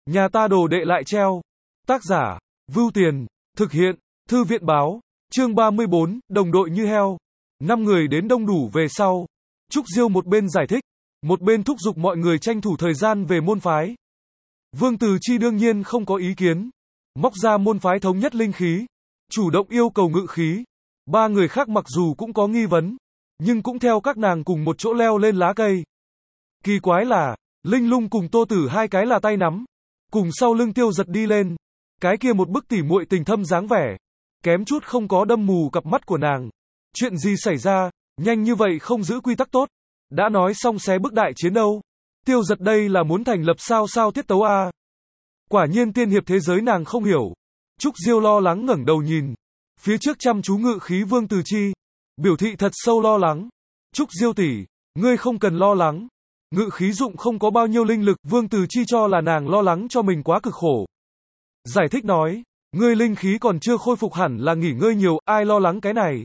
Nhà ta đồ đệ lại treo. Tác giả, Vưu Tiền, thực hiện, Thư viện báo, chương 34, đồng đội như heo. 5 người đến đông đủ về sau. Trúc Diêu một bên giải thích, một bên thúc giục mọi người tranh thủ thời gian về môn phái. Vương Từ Chi đương nhiên không có ý kiến. Móc ra môn phái thống nhất linh khí, chủ động yêu cầu ngự khí. 3 người khác mặc dù cũng có nghi vấn, nhưng cũng theo các nàng cùng một chỗ leo lên lá cây. Kỳ quái là, Linh Lung cùng Tô Tử hai cái là tay nắm, cùng sau lưng Tiêu Giật đi lên. Cái kia một bức tỉ muội tình thâm dáng vẻ, kém chút không có đâm mù cặp mắt của nàng. Chuyện gì xảy ra, nhanh như vậy không giữ quy tắc tốt. Đã nói xong xé bước đại chiến đâu. Tiêu Giật đây là muốn thành lập sao tiết tấu a. Quả nhiên tiên hiệp thế giới nàng không hiểu. Trúc Diêu lo lắng ngẩng đầu nhìn. Phía trước chăm chú ngự khí Vương Từ Chi. Biểu thị thật sâu lo lắng. Trúc Diêu tỷ, ngươi không cần lo lắng. Ngự khí dụng không có bao nhiêu linh lực. Vương Từ Chi cho là nàng lo lắng cho mình quá cực khổ. Giải thích nói, ngươi linh khí còn chưa khôi phục hẳn là nghỉ ngơi nhiều, ai lo lắng cái này.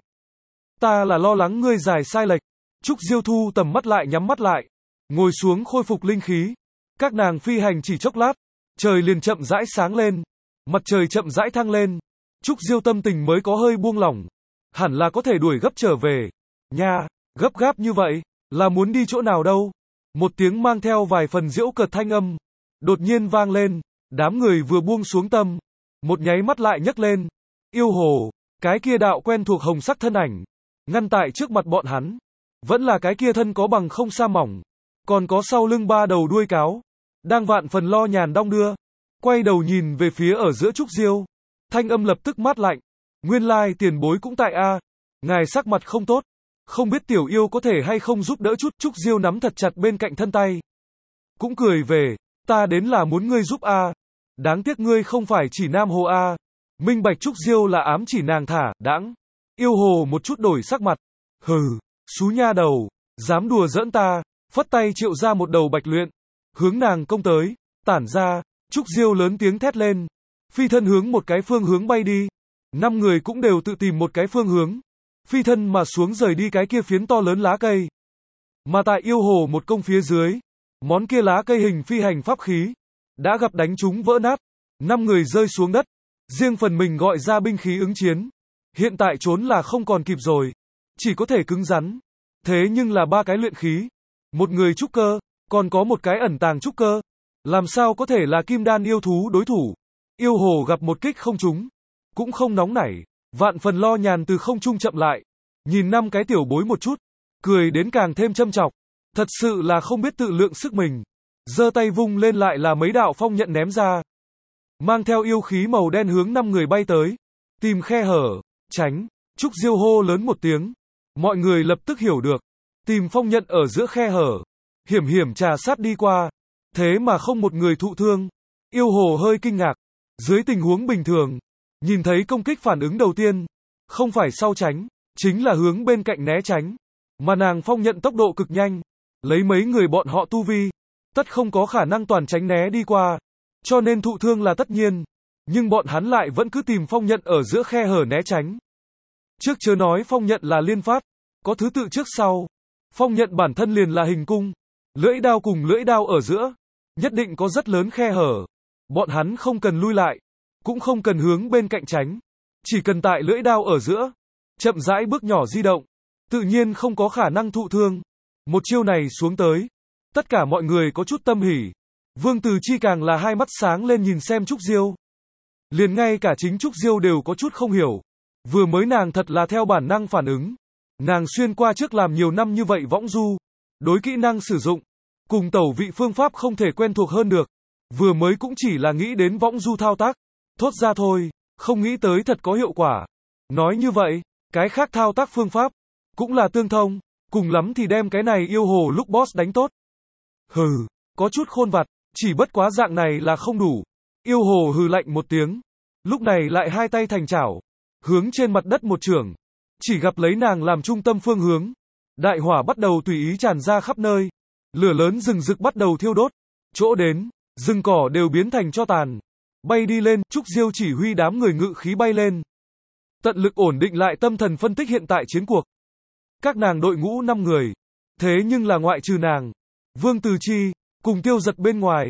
Ta là lo lắng ngươi giải sai lệch. Trúc Diêu thu tầm mắt lại nhắm mắt lại. Ngồi xuống khôi phục linh khí. Các nàng phi hành chỉ chốc lát. Trời liền chậm rãi sáng lên. Mặt trời chậm rãi thăng lên. Trúc Diêu tâm tình mới có hơi buông lỏng. Hẳn là có thể đuổi gấp trở về. Nha, gấp gáp như vậy, là muốn đi chỗ nào đâu. Một tiếng mang theo vài phần giễu cợt thanh âm. Đột nhiên vang lên. Đám người vừa buông xuống tâm. Một nháy mắt lại nhấc lên. Yêu hồ, cái kia đạo quen thuộc hồng sắc thân ảnh. Ngăn tại trước mặt bọn hắn. Vẫn là cái kia thân có bằng không sa mỏng. Còn có sau lưng 3 đầu đuôi cáo. Đang vạn phần lo nhàn đong đưa. Quay đầu nhìn về phía ở giữa Trúc Diêu. Thanh âm lập tức mát lạnh. Nguyên lai tiền bối cũng tại a. Ngài sắc mặt không tốt. Không biết tiểu yêu có thể hay không giúp đỡ chút. Trúc Diêu nắm thật chặt bên cạnh thân tay. Cũng cười về. Ta đến là muốn ngươi giúp a. Đáng tiếc ngươi không phải chỉ nam hồ a. Minh bạch Trúc Diêu là ám chỉ nàng thả, đãng. Yêu hồ một chút đổi sắc mặt. Hừ, xú nha đầu. Dám đùa giỡn ta. Phất tay triệu ra một đầu bạch luyện. Hướng nàng công tới. Tản ra. Trúc Diêu lớn tiếng thét lên. Phi thân hướng một cái phương hướng bay đi. 5 người cũng đều tự tìm một cái phương hướng. Phi thân mà xuống rời đi cái kia phiến to lớn lá cây. Mà tại yêu hồ một công phía dưới. Món kia lá cây hình phi hành pháp khí. Đã gặp đánh chúng vỡ nát. 5 người rơi xuống đất. Riêng phần mình gọi ra binh khí ứng chiến. Hiện tại trốn là không còn kịp rồi. Chỉ có thể cứng rắn. Thế nhưng là 3 cái luyện khí. Một người trúc cơ. Còn có một cái ẩn tàng trúc cơ. Làm sao có thể là kim đan yêu thú đối thủ. Yêu hồ gặp một kích không trúng. Cũng không nóng nảy. Vạn phần lo nhàn từ không trung chậm lại. Nhìn 5 cái tiểu bối một chút. Cười đến càng thêm châm chọc. Thật sự là không biết tự lượng sức mình. Giơ tay vung lên lại là mấy đạo phong nhận ném ra. Mang theo yêu khí màu đen hướng 5 người bay tới. Tìm khe hở. Tránh. Trúc Diêu hô lớn một tiếng. Mọi người lập tức hiểu được. Tìm phong nhận ở giữa khe hở. Hiểm hiểm trà sát đi qua. Thế mà không một người thụ thương. Yêu hồ hơi kinh ngạc. Dưới tình huống bình thường. Nhìn thấy công kích phản ứng đầu tiên. Không phải sau tránh. Chính là hướng bên cạnh né tránh. Mà nàng phong nhận tốc độ cực nhanh. Lấy mấy người bọn họ tu vi. Tất không có khả năng toàn tránh né đi qua. Cho nên thụ thương là tất nhiên. Nhưng bọn hắn lại vẫn cứ tìm phong nhận ở giữa khe hở né tránh. Trước chớ nói phong nhận là liên phát. Có thứ tự trước sau. Phong nhận bản thân liền là hình cung. Lưỡi đao cùng lưỡi đao ở giữa. Nhất định có rất lớn khe hở. Bọn hắn không cần lui lại. Cũng không cần hướng bên cạnh tránh. Chỉ cần tại lưỡi đao ở giữa. Chậm rãi bước nhỏ di động. Tự nhiên không có khả năng thụ thương. Một chiêu này xuống tới. Tất cả mọi người có chút tâm hỉ. Vương Từ Chi càng là hai mắt sáng lên nhìn xem Trúc Diêu. Liền ngay cả chính Trúc Diêu đều có chút không hiểu. Vừa mới nàng thật là theo bản năng phản ứng. Nàng xuyên qua trước làm nhiều năm như vậy võng du. Đối kỹ năng sử dụng. Cùng tẩu vị phương pháp không thể quen thuộc hơn được. Vừa mới cũng chỉ là nghĩ đến võng du thao tác. Thốt ra thôi. Không nghĩ tới thật có hiệu quả. Nói như vậy. Cái khác thao tác phương pháp. Cũng là tương thông. Cùng lắm thì đem cái này yêu hồ lúc boss đánh tốt. Hừ. Có chút khôn vặt. Chỉ bất quá dạng này là không đủ. Yêu hồ hừ lạnh một tiếng. Lúc này lại hai tay thành chảo. Hướng trên mặt đất một chưởng. Chỉ gặp lấy nàng làm trung tâm phương hướng. Đại hỏa bắt đầu tùy ý tràn ra khắp nơi. Lửa lớn rừng rực bắt đầu thiêu đốt. Chỗ đến, rừng cỏ đều biến thành tro tàn. Bay đi lên, Trúc Diêu chỉ huy đám người ngự khí bay lên. Tận lực ổn định lại tâm thần phân tích hiện tại chiến cuộc. Các nàng đội ngũ 5 người. Thế nhưng là ngoại trừ nàng, Vương Từ Chi, cùng Tiêu Giật bên ngoài.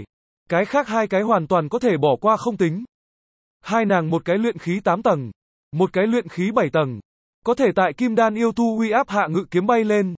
Cái khác hai cái hoàn toàn có thể bỏ qua không tính. Hai nàng một cái luyện khí 8 tầng, một cái luyện khí 7 tầng. Có thể tại kim đan yêu tu uy áp hạ ngự kiếm bay lên.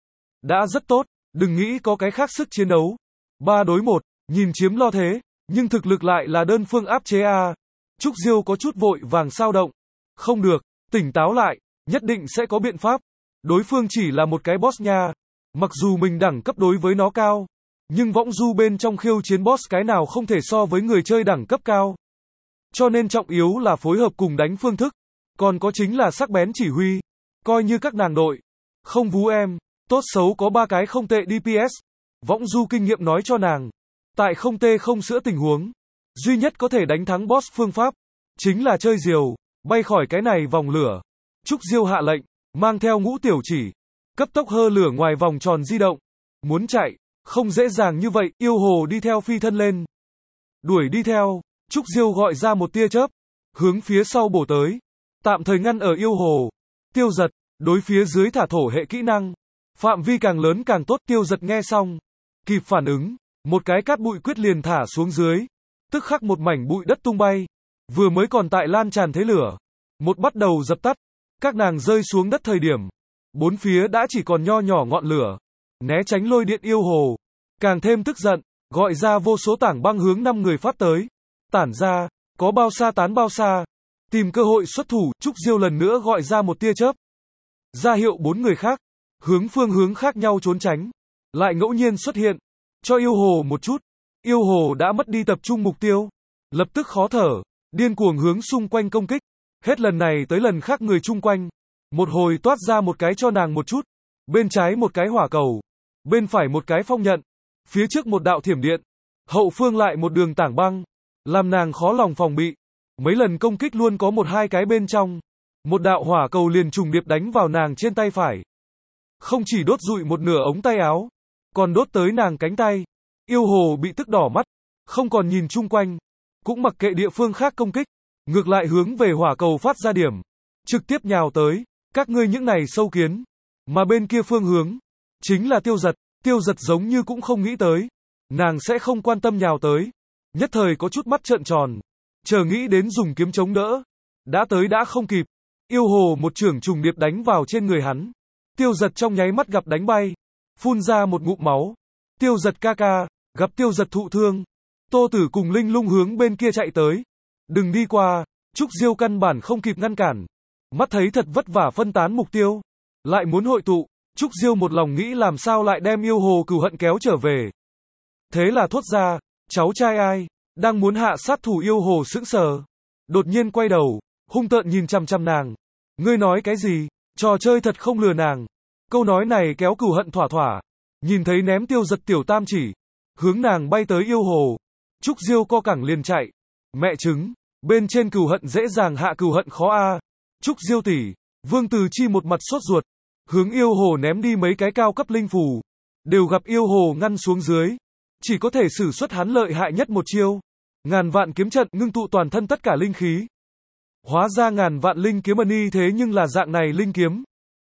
Đã rất tốt, đừng nghĩ có cái khác sức chiến đấu. 3 đối 1, nhìn chiếm lo thế, nhưng thực lực lại là đơn phương áp chế a. Trúc Diêu có chút vội vàng sao động. Không được, tỉnh táo lại, nhất định sẽ có biện pháp. Đối phương chỉ là một cái boss nha. Mặc dù mình đẳng cấp đối với nó cao, nhưng võng du bên trong khiêu chiến boss cái nào không thể so với người chơi đẳng cấp cao. Cho nên trọng yếu là phối hợp cùng đánh phương thức. Còn có chính là sắc bén chỉ huy. Coi như các nàng đội. Không vú em. Tốt xấu có 3 cái không tệ DPS. Võng du kinh nghiệm nói cho nàng. Tại không tê không sữa tình huống. Duy nhất có thể đánh thắng boss phương pháp. Chính là chơi diều. Bay khỏi cái này vòng lửa. Trúc Diêu hạ lệnh. Mang theo ngũ tiểu chỉ. Cấp tốc hơ lửa ngoài vòng tròn di động. Muốn chạy. Không dễ dàng như vậy. Yêu hồ đi theo phi thân lên. Đuổi đi theo. Trúc Diêu gọi ra một tia chớp. Hướng phía sau bổ tới. Tạm thời ngăn ở yêu hồ. Tiêu giật. Đối phía dưới thả thổ hệ kỹ năng. Phạm vi càng lớn càng tốt. Tiêu giật nghe xong. Kịp phản ứng. Một cái cát bụi quyết liền thả xuống dưới. Tức khắc một mảnh bụi đất tung bay. Vừa mới còn tại lan tràn thế lửa. Một bắt đầu dập tắt. Các nàng rơi xuống đất thời điểm. Bốn phía đã chỉ còn nho nhỏ ngọn lửa. Né tránh lôi điện yêu hồ. Càng thêm tức giận. Gọi ra vô số tảng băng hướng 5 người phát tới. Tản ra. Có bao xa tán bao xa. Tìm cơ hội xuất thủ. Trúc Diêu lần nữa gọi ra một tia chớp. Ra hiệu 4 người khác. Hướng phương hướng khác nhau trốn tránh. Lại ngẫu nhiên xuất hiện. Cho yêu hồ một chút. Yêu hồ đã mất đi tập trung mục tiêu. Lập tức khó thở. Điên cuồng hướng xung quanh công kích. Hết lần này tới lần khác người chung quanh. Một hồi toát ra một cái cho nàng một chút. Bên trái một cái hỏa cầu. Bên phải một cái phong nhận. Phía trước một đạo thiểm điện. Hậu phương lại một đường tảng băng. Làm nàng khó lòng phòng bị. Mấy lần công kích luôn có một hai cái bên trong. Một đạo hỏa cầu liền trùng điệp đánh vào nàng trên tay phải. Không chỉ đốt rụi một nửa ống tay áo. Còn đốt tới nàng cánh tay. Yêu hồ bị tức đỏ mắt. Không còn nhìn chung quanh. Cũng mặc kệ địa phương khác công kích. Ngược lại hướng về hỏa cầu phát ra điểm. Trực tiếp nhào tới. Các ngươi những này sâu kiến. Mà bên kia phương hướng. Chính là tiêu giật. Tiêu giật giống như cũng không nghĩ tới. Nàng sẽ không quan tâm nhào tới. Nhất thời có chút mắt trợn tròn. Chờ nghĩ đến dùng kiếm chống đỡ. Đã tới đã không kịp. Yêu hồ một chưởng trùng điệp đánh vào trên người hắn. Tiêu giật trong nháy mắt gặp đánh bay. Phun ra một ngụm máu. Tiêu giật ca ca. Gặp tiêu giật thụ thương. Tô Tử cùng Linh Lung hướng bên kia chạy tới. Đừng đi qua. Trúc Diêu căn bản không kịp ngăn cản. Mắt thấy thật vất vả phân tán mục tiêu. Lại muốn hội tụ. Trúc Diêu một lòng nghĩ làm sao lại đem yêu hồ cừu hận kéo trở về. Thế là thốt ra. Cháu trai ai? Đang muốn hạ sát thủ yêu hồ sững sờ. Đột nhiên quay đầu. Hung tợn nhìn chằm chằm nàng. Ngươi nói cái gì? Trò chơi thật không lừa nàng. Câu nói này kéo cừu hận thỏa thỏa. Nhìn thấy ném tiêu giật tiểu tam chỉ. Hướng nàng bay tới yêu hồ. Trúc Diêu co cẳng liền chạy. Mẹ chứng. Bên trên cừu hận dễ dàng hạ cừu hận khó a. Trúc Diêu tỷ. Vương Từ Chi một mặt sốt ruột. Hướng yêu hồ ném đi mấy cái cao cấp linh phù. Đều gặp yêu hồ ngăn xuống dưới. Chỉ có thể sử xuất hắn lợi hại nhất một chiêu. Ngàn vạn kiếm trận ngưng tụ toàn thân tất cả linh khí. Hóa ra ngàn vạn linh kiếm ân thế nhưng là dạng này linh kiếm.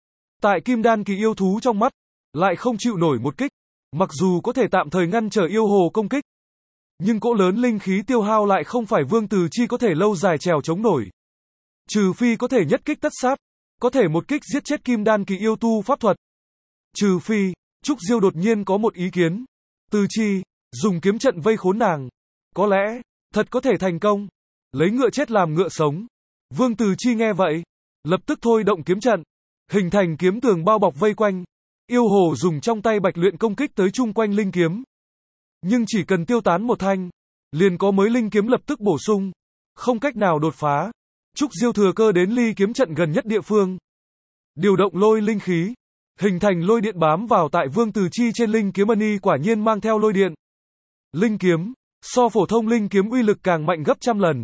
Tại kim đan kỳ yêu thú trong mắt. Lại không chịu nổi một kích. Mặc dù có thể tạm thời ngăn trở yêu hồ công kích. Nhưng cỗ lớn linh khí tiêu hao lại không phải Vương Từ Chi có thể lâu dài trèo chống nổi. Trừ phi có thể nhất kích tất sát. Có thể một kích giết chết kim đan kỳ yêu tu pháp thuật. Trừ phi, Trúc Diêu đột nhiên có một ý kiến. Từ Chi, dùng kiếm trận vây khốn nàng. Có lẽ, thật có thể thành công. Lấy ngựa chết làm ngựa sống. Vương Từ Chi nghe vậy. Lập tức thôi động kiếm trận. Hình thành kiếm tường bao bọc vây quanh. Yêu hồ dùng trong tay bạch luyện công kích tới chung quanh linh kiếm. Nhưng chỉ cần tiêu tán một thanh. Liền có mới linh kiếm lập tức bổ sung. Không cách nào đột phá. Trúc Diêu thừa cơ đến ly kiếm trận gần nhất địa phương. Điều động lôi linh khí. Hình thành lôi điện bám vào tại Vương Từ Chi trên linh kiếm ân quả nhiên mang theo lôi điện. Linh kiếm. So phổ thông linh kiếm uy lực càng mạnh gấp trăm lần.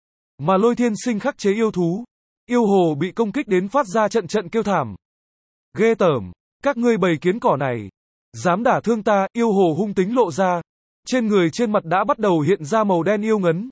Mà lôi thiên sinh khắc chế yêu thú. Yêu hồ bị công kích đến phát ra trận trận kêu thảm. Ghê tởm. Các ngươi bầy kiến cỏ này. Dám đả thương ta. Yêu hồ hung tính lộ ra. Trên người trên mặt đã bắt đầu hiện ra màu đen yêu ngấn.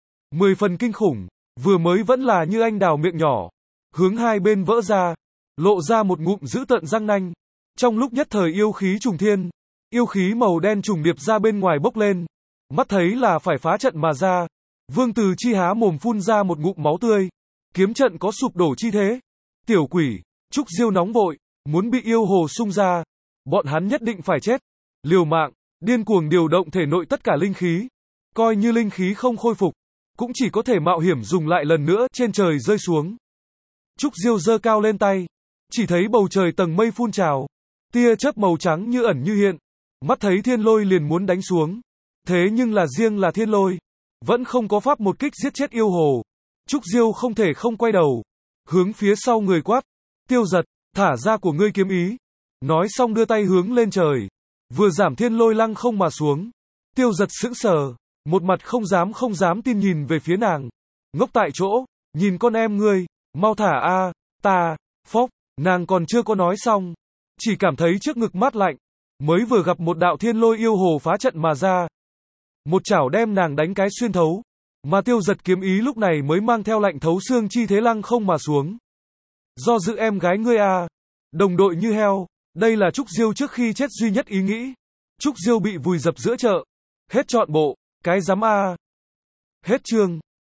10 phần kinh khủng. Vừa mới vẫn là như anh đào miệng nhỏ. Hướng hai bên vỡ ra. Lộ ra một ngụm dữ tợn răng nanh. Trong lúc nhất thời yêu khí trùng thiên. Yêu khí màu đen trùng điệp ra bên ngoài bốc lên. Mắt thấy là phải phá trận mà ra. Vương Từ Chi há mồm phun ra một ngụm máu tươi. Kiếm trận có sụp đổ chi thế. Tiểu quỷ, Trúc Diêu nóng vội, muốn bị yêu hồ xung ra. Bọn hắn nhất định phải chết. Liều mạng, điên cuồng điều động thể nội tất cả linh khí. Coi như linh khí không khôi phục, cũng chỉ có thể mạo hiểm dùng lại lần nữa trên trời rơi xuống. Trúc Diêu giơ cao lên tay. Chỉ thấy bầu trời tầng mây phun trào. Tia chớp màu trắng như ẩn như hiện. Mắt thấy thiên lôi liền muốn đánh xuống. Thế nhưng là riêng là thiên lôi. Vẫn không có pháp một kích giết chết yêu hồ. Trúc Diêu không thể không quay đầu. Hướng phía sau người quát. Tiêu Giật, thả ra của ngươi kiếm ý. Nói xong đưa tay hướng lên trời. Vừa giảm thiên lôi lăng không mà xuống. Tiêu Giật sững sờ. Một mặt không dám tin nhìn về phía nàng. Ngốc tại chỗ, nhìn con em ngươi, mau thả a, ta, phốc, nàng còn chưa có nói xong. Chỉ cảm thấy trước ngực mát lạnh. Mới vừa gặp một đạo thiên lôi yêu hồ phá trận mà ra. Một chảo đem nàng đánh cái xuyên thấu. Mà Tiêu Giật kiếm ý lúc này mới mang theo lạnh thấu xương chi thế lăng không mà xuống. Do dự em gái ngươi a, đồng đội như heo. Đây là Trúc Diêu trước khi chết duy nhất ý nghĩ. Trúc Diêu bị vùi dập giữa chợ. Hết trọn bộ, cái dám a. Hết chương.